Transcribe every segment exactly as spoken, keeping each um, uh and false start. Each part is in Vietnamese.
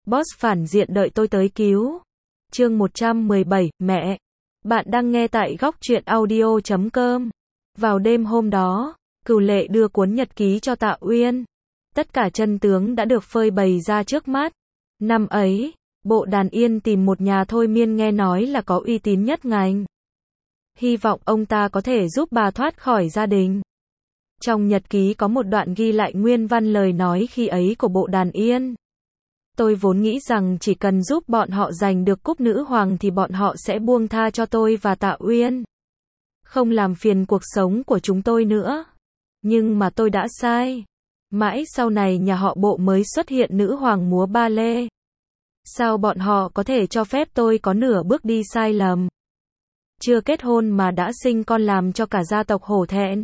Boss phản diện đợi tôi tới cứu. Chương một trăm mười bảy, mẹ. Bạn đang nghe tại góc truyện audio chấm com. Vào đêm hôm đó, Cửu Lệ đưa cuốn nhật ký cho Tạ Uyên. Tất cả chân tướng đã được phơi bày ra trước mắt. Năm ấy, Bộ Đàn Yên tìm một nhà thôi miên nghe nói là có uy tín nhất ngành. Hy vọng ông ta có thể giúp bà thoát khỏi gia đình. Trong nhật ký có một đoạn ghi lại nguyên văn lời nói khi ấy của Bộ Đàn Yên. Tôi vốn nghĩ rằng chỉ cần giúp bọn họ giành được cúp nữ hoàng thì bọn họ sẽ buông tha cho tôi và Tạ Uyên. Không làm phiền cuộc sống của chúng tôi nữa. Nhưng mà tôi đã sai. Mãi sau này nhà họ Bộ mới xuất hiện nữ hoàng múa ba lê. Sao bọn họ có thể cho phép tôi có nửa bước đi sai lầm? Chưa kết hôn mà đã sinh con làm cho cả gia tộc hổ thẹn.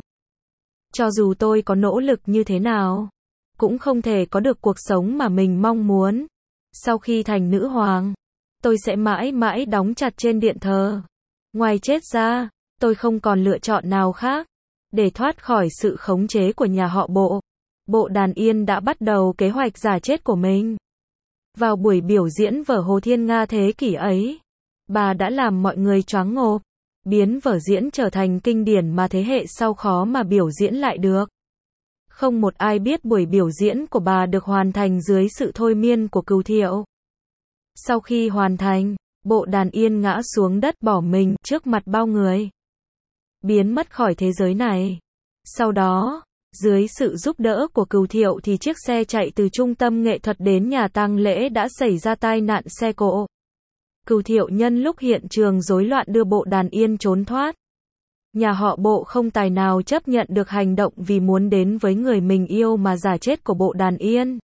Cho dù tôi có nỗ lực như thế nào, cũng không thể có được cuộc sống mà mình mong muốn. Sau khi thành nữ hoàng, tôi sẽ mãi mãi đóng chặt trên điện thờ. Ngoài chết ra, tôi không còn lựa chọn nào khác. Để thoát khỏi sự khống chế của nhà họ Bộ, Bộ Đàn Yên đã bắt đầu kế hoạch giả chết của mình. Vào buổi biểu diễn vở Hồ Thiên Nga thế kỷ ấy, bà đã làm mọi người choáng ngợp, biến vở diễn trở thành kinh điển mà thế hệ sau khó mà biểu diễn lại được. Không một ai biết buổi biểu diễn của bà được hoàn thành dưới sự thôi miên của Cửu Thiệu. Sau khi hoàn thành, Bộ Đàn Yên ngã xuống đất bỏ mình trước mặt bao người, biến mất khỏi thế giới này. Sau đó, dưới sự giúp đỡ của Cửu Thiệu thì chiếc xe chạy từ trung tâm nghệ thuật đến nhà tang lễ đã xảy ra tai nạn xe cộ. Cửu Thiệu nhân lúc hiện trường rối loạn đưa Bộ Đàn Yên trốn thoát. Nhà họ Bộ không tài nào chấp nhận được hành động vì muốn đến với người mình yêu mà giả chết của Bộ Đàn Yên.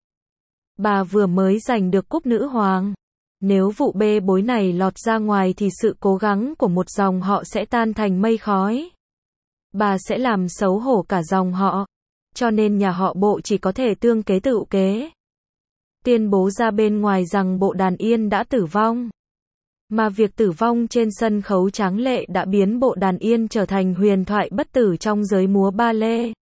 Bà vừa mới giành được cúp nữ hoàng. Nếu vụ bê bối này lọt ra ngoài thì sự cố gắng của một dòng họ sẽ tan thành mây khói. Bà sẽ làm xấu hổ cả dòng họ. Cho nên nhà họ Bộ chỉ có thể tương kế tự kế. Tuyên bố ra bên ngoài rằng Bộ Đàn Yên đã tử vong. Mà việc tử vong trên sân khấu tráng lệ đã biến Bộ Đàn Yên trở thành huyền thoại bất tử trong giới múa ba lê.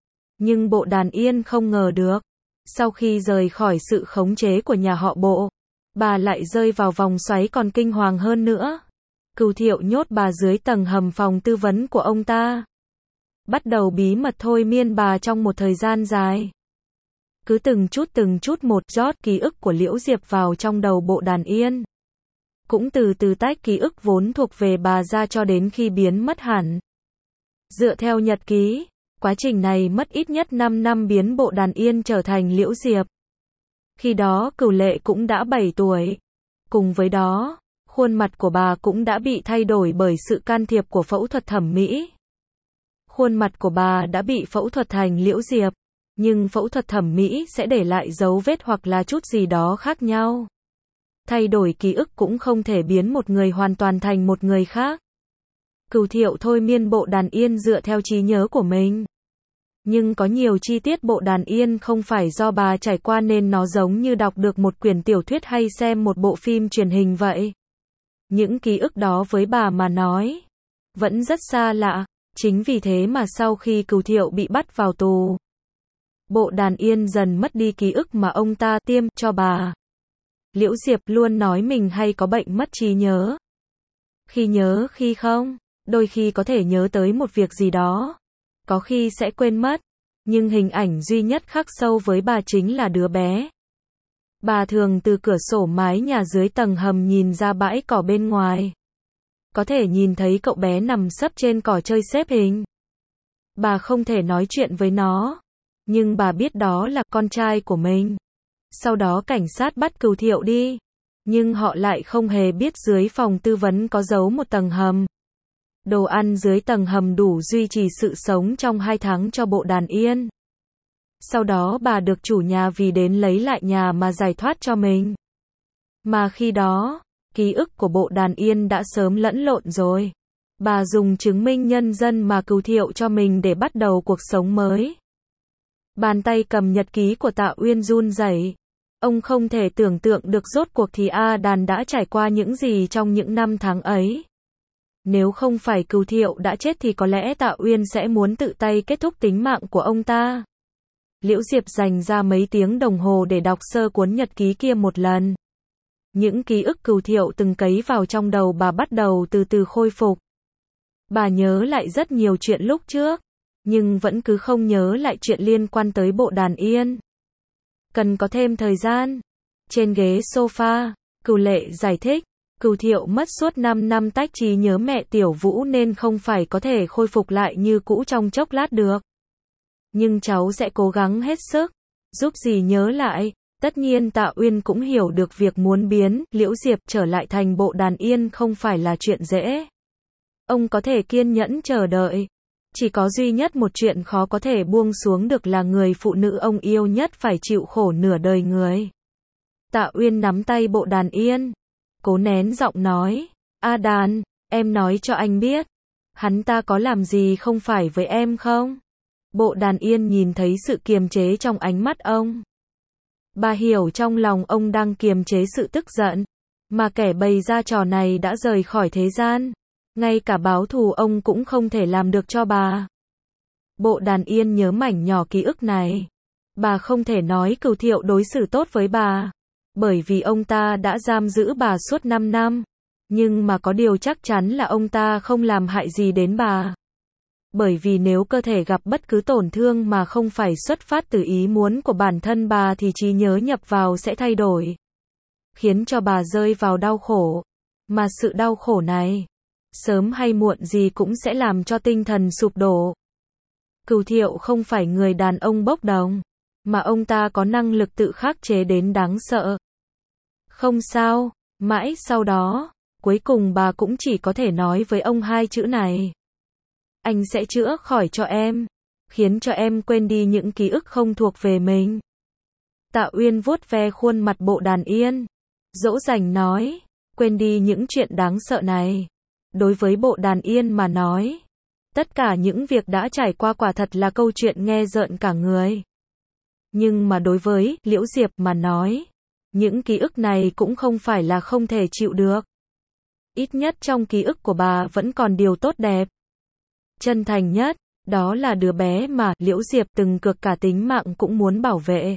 Nhưng Bộ Đàn Yên không ngờ được, sau khi rời khỏi sự khống chế của nhà họ Bộ, bà lại rơi vào vòng xoáy còn kinh hoàng hơn nữa. Cửu Thiệu nhốt bà dưới tầng hầm phòng tư vấn của ông ta. Bắt đầu bí mật thôi miên bà trong một thời gian dài. Cứ từng chút từng chút một rót ký ức của Liễu Diệp vào trong đầu Bộ Đàn Yên. Cũng từ từ tách ký ức vốn thuộc về bà ra cho đến khi biến mất hẳn. Dựa theo nhật ký, quá trình này mất ít nhất năm năm biến Bộ Đàn Yên trở thành Liễu Diệp. Khi đó Cửu Lệ cũng đã bảy tuổi. Cùng với đó, khuôn mặt của bà cũng đã bị thay đổi bởi sự can thiệp của phẫu thuật thẩm mỹ. Khuôn mặt của bà đã bị phẫu thuật thành Liễu Diệp, nhưng phẫu thuật thẩm mỹ sẽ để lại dấu vết hoặc là chút gì đó khác nhau. Thay đổi ký ức cũng không thể biến một người hoàn toàn thành một người khác. Cửu Thiệu thôi miên Bộ Đàn Yên dựa theo trí nhớ của mình. Nhưng có nhiều chi tiết Bộ Đàn Yên không phải do bà trải qua nên nó giống như đọc được một quyển tiểu thuyết hay xem một bộ phim truyền hình vậy. Những ký ức đó với bà mà nói vẫn rất xa lạ. Chính vì thế mà sau khi Cửu Thiệu bị bắt vào tù, Bộ Đàn Yên dần mất đi ký ức mà ông ta tiêm cho bà. Liễu Diệp luôn nói mình hay có bệnh mất trí nhớ. Khi nhớ khi không, đôi khi có thể nhớ tới một việc gì đó, có khi sẽ quên mất, nhưng hình ảnh duy nhất khắc sâu với bà chính là đứa bé. Bà thường từ cửa sổ mái nhà dưới tầng hầm nhìn ra bãi cỏ bên ngoài. Có thể nhìn thấy cậu bé nằm sấp trên cỏ chơi xếp hình. Bà không thể nói chuyện với nó, nhưng bà biết đó là con trai của mình. Sau đó cảnh sát bắt Cửu Thiệu đi, nhưng họ lại không hề biết dưới phòng tư vấn có giấu một tầng hầm. Đồ ăn dưới tầng hầm đủ duy trì sự sống trong hai tháng cho Bộ Đàn Yên. Sau đó bà được chủ nhà vì đến lấy lại nhà mà giải thoát cho mình. Mà khi đó, ký ức của Bộ Đàn Yên đã sớm lẫn lộn rồi. Bà dùng chứng minh nhân dân mà Cửu Thiệu cho mình để bắt đầu cuộc sống mới. Bàn tay cầm nhật ký của Tạ Uyên run rẩy. Ông không thể tưởng tượng được rốt cuộc thì A Đàn đã trải qua những gì trong những năm tháng ấy. Nếu không phải Cửu Thiệu đã chết thì có lẽ Tạ Uyên sẽ muốn tự tay kết thúc tính mạng của ông ta. Liễu Diệp dành ra mấy tiếng đồng hồ để đọc sơ cuốn nhật ký kia một lần. những ký ức Cửu Thiệu từng cấy vào trong đầu bà bắt đầu từ từ khôi phục. Bà nhớ lại rất nhiều chuyện lúc trước, nhưng vẫn cứ không nhớ lại chuyện liên quan tới Bộ Đàn Yên. Cần có thêm thời gian. Trên ghế sofa, Cửu Lệ giải thích, Cửu Thiệu mất suốt năm năm tách trí nhớ mẹ Tiểu Vũ nên không phải có thể khôi phục lại như cũ trong chốc lát được. Nhưng cháu sẽ cố gắng hết sức, giúp dì nhớ lại. Tất nhiên Tạ Uyên cũng hiểu được việc muốn biến Liễu Diệp trở lại thành Bộ Đàn Yên không phải là chuyện dễ. Ông có thể kiên nhẫn chờ đợi. Chỉ có duy nhất một chuyện khó có thể buông xuống được là người phụ nữ ông yêu nhất phải chịu khổ nửa đời người. Tạ Uyên nắm tay Bộ Đàn Yên, cố nén giọng nói, A Đàn, em nói cho anh biết, hắn ta có làm gì không phải với em không? Bộ Đàn Yên nhìn thấy sự kiềm chế trong ánh mắt ông. Bà hiểu trong lòng ông đang kiềm chế sự tức giận, mà kẻ bày ra trò này đã rời khỏi thế gian. Ngay cả báo thù ông cũng không thể làm được cho bà. Bộ Đàn Yên nhớ mảnh nhỏ ký ức này. Bà không thể nói Cửu Thiệu đối xử tốt với bà, bởi vì ông ta đã giam giữ bà suốt năm năm. Nhưng mà có điều chắc chắn là ông ta không làm hại gì đến bà. Bởi vì nếu cơ thể gặp bất cứ tổn thương mà không phải xuất phát từ ý muốn của bản thân bà thì trí nhớ nhập vào sẽ thay đổi, khiến cho bà rơi vào đau khổ. Mà sự đau khổ này, sớm hay muộn gì cũng sẽ làm cho tinh thần sụp đổ. Cửu Thiệu không phải người đàn ông bốc đồng, mà ông ta có năng lực tự khắc chế đến đáng sợ. Không sao, mãi sau đó, cuối cùng bà cũng chỉ có thể nói với ông hai chữ này. Anh sẽ chữa khỏi cho em, khiến cho em quên đi những ký ức không thuộc về mình. Tạ Uyên vuốt ve khuôn mặt Bộ Đàn Yên, dỗ dành nói, quên đi những chuyện đáng sợ này. Đối với Bộ Đàn Yên mà nói, tất cả những việc đã trải qua quả thật là câu chuyện nghe rợn cả người. Nhưng mà đối với Liễu Diệp mà nói, những ký ức này cũng không phải là không thể chịu được. Ít nhất trong ký ức của bà vẫn còn điều tốt đẹp. Chân thành nhất, đó là đứa bé mà Liễu Diệp từng cược cả tính mạng cũng muốn bảo vệ.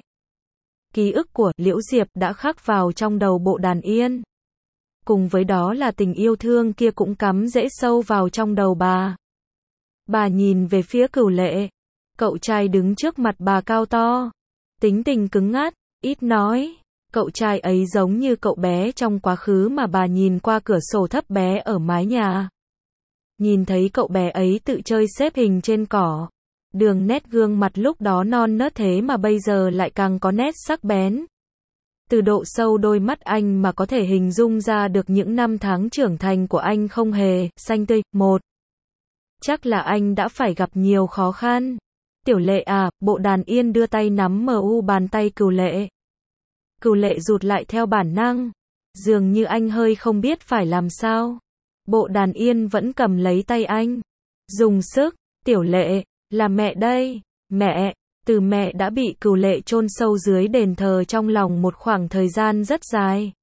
Ký ức của Liễu Diệp đã khắc vào trong đầu Bộ Đàn Yên. Cùng với đó là tình yêu thương kia cũng cắm rễ sâu vào trong đầu bà. Bà nhìn về phía Cửu Lệ. Cậu trai đứng trước mặt bà cao to, tính tình cứng ngắt, ít nói. Cậu trai ấy giống như cậu bé trong quá khứ mà bà nhìn qua cửa sổ thấp bé ở mái nhà. Nhìn thấy cậu bé ấy tự chơi xếp hình trên cỏ. Đường nét gương mặt lúc đó non nớt thế mà bây giờ lại càng có nét sắc bén. Từ độ sâu đôi mắt anh mà có thể hình dung ra được những năm tháng trưởng thành của anh không hề xanh tươi. Một, chắc là anh đã phải gặp nhiều khó khăn. Tiểu Lệ à, Bộ Đàn Yên đưa tay nắm mờ u bàn tay Cửu Lệ. Cửu Lệ rụt lại theo bản năng, dường như anh hơi không biết phải làm sao. Bộ Đàn Yên vẫn cầm lấy tay anh, dùng sức. Tiểu Lệ, là mẹ đây. Mẹ. Từ mẹ đã bị Cửu Lệ chôn sâu dưới đền thờ trong lòng một khoảng thời gian rất dài.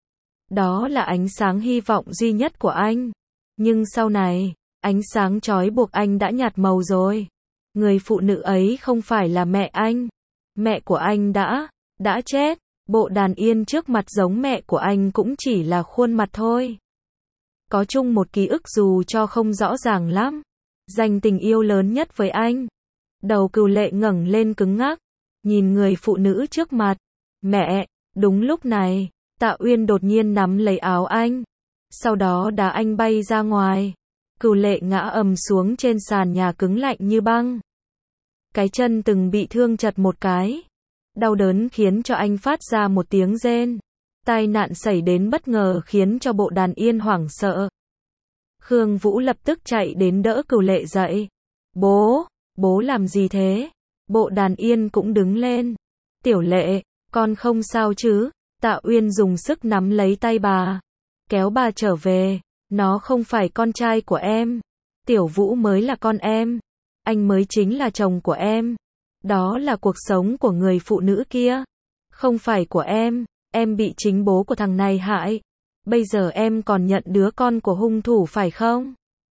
Đó là ánh sáng hy vọng duy nhất của anh. Nhưng sau này, ánh sáng trói buộc anh đã nhạt màu rồi. Người phụ nữ ấy không phải là mẹ anh. Mẹ của anh đã, đã chết. Bộ Đàn Yên trước mặt giống mẹ của anh cũng chỉ là khuôn mặt thôi. Có chung một ký ức dù cho không rõ ràng lắm. Dành tình yêu lớn nhất với anh. Đầu Cửu Lệ ngẩng lên cứng ngắc, nhìn người phụ nữ trước mặt. Mẹ, đúng lúc này, Tạ Uyên đột nhiên nắm lấy áo anh. Sau đó đá anh bay ra ngoài. Cửu Lệ ngã ầm xuống trên sàn nhà cứng lạnh như băng. Cái chân từng bị thương chật một cái. Đau đớn khiến cho anh phát ra một tiếng rên. Tai nạn xảy đến bất ngờ khiến cho Bộ Đàn Yên hoảng sợ. Khương Vũ lập tức chạy đến đỡ Cửu Lệ dậy. Bố, bố làm gì thế? Bộ Đàn Yên cũng đứng lên. Tiểu Lệ, con không sao chứ? Tạ Uyên dùng sức nắm lấy tay bà, kéo bà trở về. Nó không phải con trai của em. Tiểu Vũ mới là con em. Anh mới chính là chồng của em. Đó là cuộc sống của người phụ nữ kia. Không phải của em. Em bị chính bố của thằng này hại. Bây giờ em còn nhận đứa con của hung thủ phải không?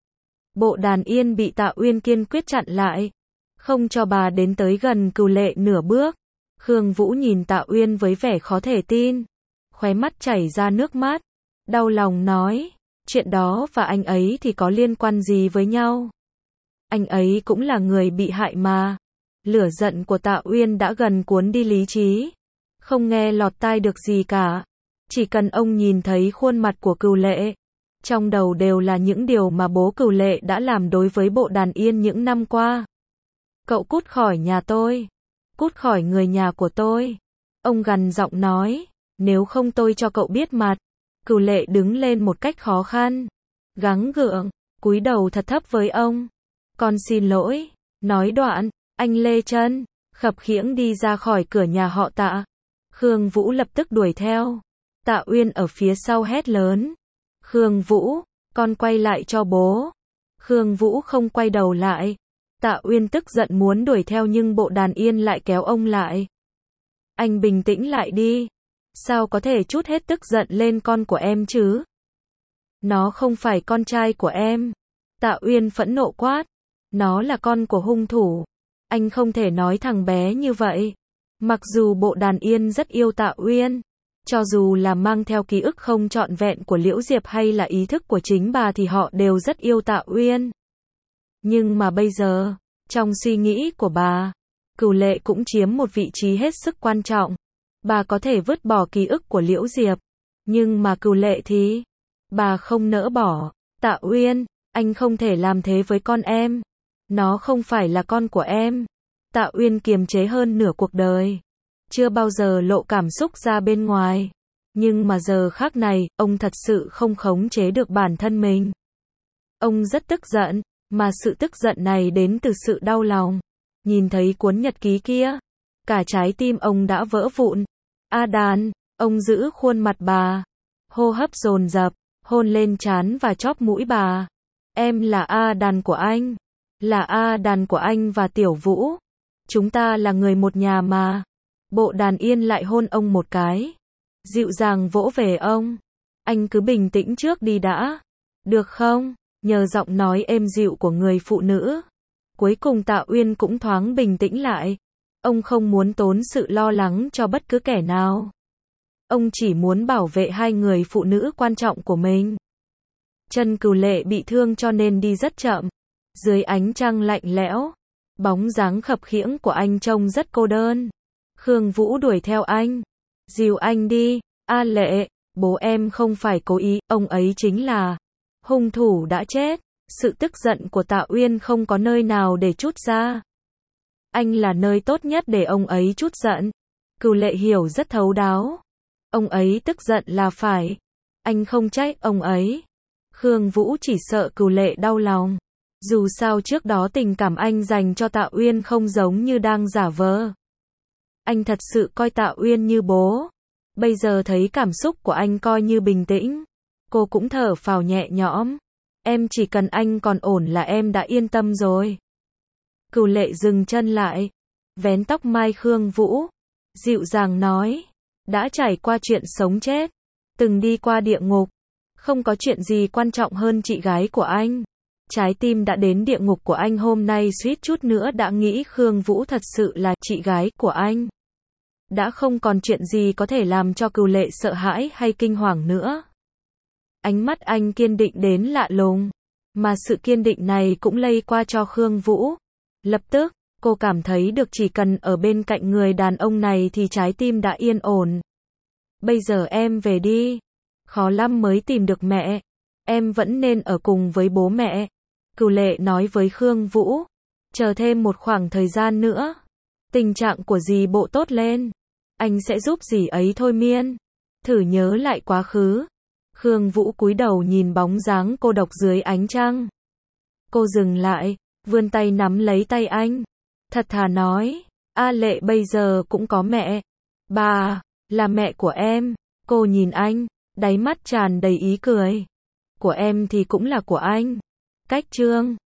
Bộ Đàn Yên bị Tạ Uyên kiên quyết chặn lại, không cho bà đến tới gần Cửu Lệ nửa bước. Khương Vũ nhìn Tạ Uyên với vẻ khó thể tin. Khóe khóe mắt chảy ra nước mắt, đau lòng nói, chuyện đó và anh ấy thì có liên quan gì với nhau? Anh ấy cũng là người bị hại mà. Lửa giận của Tạ Uyên đã gần cuốn đi lý trí, không nghe lọt tai được gì cả. Chỉ cần ông nhìn thấy khuôn mặt của Cửu Lệ, trong đầu đều là những điều mà bố Cửu Lệ đã làm đối với Bộ Đàn Yên những năm qua. Cậu cút khỏi nhà tôi, cút khỏi người nhà của tôi. Ông gằn giọng nói, nếu không tôi cho cậu biết mặt. Cửu Lệ đứng lên một cách khó khăn, gắng gượng, cúi đầu thật thấp với ông. Con xin lỗi, nói đoạn, anh lê chân, khập khiễng đi ra khỏi cửa nhà họ Tạ. Khương Vũ lập tức đuổi theo. Tạ Uyên ở phía sau hét lớn, Khương Vũ, con quay lại cho bố. Khương Vũ không quay đầu lại. Tạ Uyên tức giận muốn đuổi theo nhưng Bộ Đàn Yên lại kéo ông lại. Anh bình tĩnh lại đi. Sao có thể trút hết tức giận lên con của em chứ? Nó không phải con trai của em. Tạ Uyên phẫn nộ quát. Nó là con của hung thủ. Anh không thể nói thằng bé như vậy. Mặc dù Bộ Đàn Yên rất yêu Tạ Uyên, cho dù là mang theo ký ức không trọn vẹn của Liễu Diệp hay là ý thức của chính bà thì họ đều rất yêu Tạ Uyên. Nhưng mà bây giờ, trong suy nghĩ của bà, Cửu Lệ cũng chiếm một vị trí hết sức quan trọng. Bà có thể vứt bỏ ký ức của Liễu Diệp, nhưng mà Cửu Lệ thì, bà không nỡ bỏ. Tạ Uyên, anh không thể làm thế với con em. Nó không phải là con của em. Tạ Uyên kiềm chế hơn nửa cuộc đời, chưa bao giờ lộ cảm xúc ra bên ngoài. Nhưng mà giờ khắc này, ông thật sự không khống chế được bản thân mình. Ông rất tức giận, mà sự tức giận này đến từ sự đau lòng. Nhìn thấy cuốn nhật ký kia, cả trái tim ông đã vỡ vụn. A Đàn, ông giữ khuôn mặt bà, hô hấp dồn dập, hôn lên trán và chóp mũi bà. Em là A Đàn của anh, là A Đàn của anh và Tiểu Vũ. Chúng ta là người một nhà mà. Bộ Đàn Yên lại hôn ông một cái, dịu dàng vỗ về ông. Anh cứ bình tĩnh trước đi đã, được không? Nhờ giọng nói êm dịu của người phụ nữ, cuối cùng Tạ Uyên cũng thoáng bình tĩnh lại. Ông không muốn tốn sự lo lắng cho bất cứ kẻ nào. Ông chỉ muốn bảo vệ hai người phụ nữ quan trọng của mình. Chân Cửu Lệ bị thương cho nên đi rất chậm. Dưới ánh trăng lạnh lẽo, bóng dáng khập khiễng của anh trông rất cô đơn. Khương Vũ đuổi theo anh. Dìu anh đi. A Lệ, bố em không phải cố ý, ông ấy chính là hung thủ đã chết. Sự tức giận của Tạ Uyên không có nơi nào để trút ra. Anh là nơi tốt nhất để ông ấy trút giận. Cửu Lệ hiểu rất thấu đáo. Ông ấy tức giận là phải. Anh không trách ông ấy. Khương Vũ chỉ sợ Cửu Lệ đau lòng. Dù sao trước đó tình cảm anh dành cho Tạ Uyên không giống như đang giả vờ. Anh thật sự coi Tạ Uyên như bố. Bây giờ thấy cảm xúc của anh coi như bình tĩnh, cô cũng thở phào nhẹ nhõm. Em chỉ cần anh còn ổn là em đã yên tâm rồi. Cửu Lệ dừng chân lại, vén tóc mai Khương Vũ, dịu dàng nói, đã trải qua chuyện sống chết, từng đi qua địa ngục, không có chuyện gì quan trọng hơn chị gái của anh. Trái tim đã đến địa ngục của anh hôm nay suýt chút nữa đã nghĩ Khương Vũ thật sự là chị gái của anh. Đã không còn chuyện gì có thể làm cho Cửu Lệ sợ hãi hay kinh hoàng nữa. Ánh mắt anh kiên định đến lạ lùng, mà sự kiên định này cũng lây qua cho Khương Vũ. Lập tức, cô cảm thấy được chỉ cần ở bên cạnh người đàn ông này thì trái tim đã yên ổn. Bây giờ em về đi. Khó lắm mới tìm được mẹ. Em vẫn nên ở cùng với bố mẹ. Cửu Lệ nói với Khương Vũ. Chờ thêm một khoảng thời gian nữa. Tình trạng của dì Bộ tốt lên. Anh sẽ giúp dì ấy thôi miên. Thử nhớ lại quá khứ. Khương Vũ cúi đầu nhìn bóng dáng cô độc dưới ánh trăng. Cô dừng lại, vươn tay nắm lấy tay anh. Thật thà nói, A Lệ bây giờ cũng có mẹ. Bà, là mẹ của em. Cô nhìn anh, đáy mắt tràn đầy ý cười. Của em thì cũng là của anh. Cách chương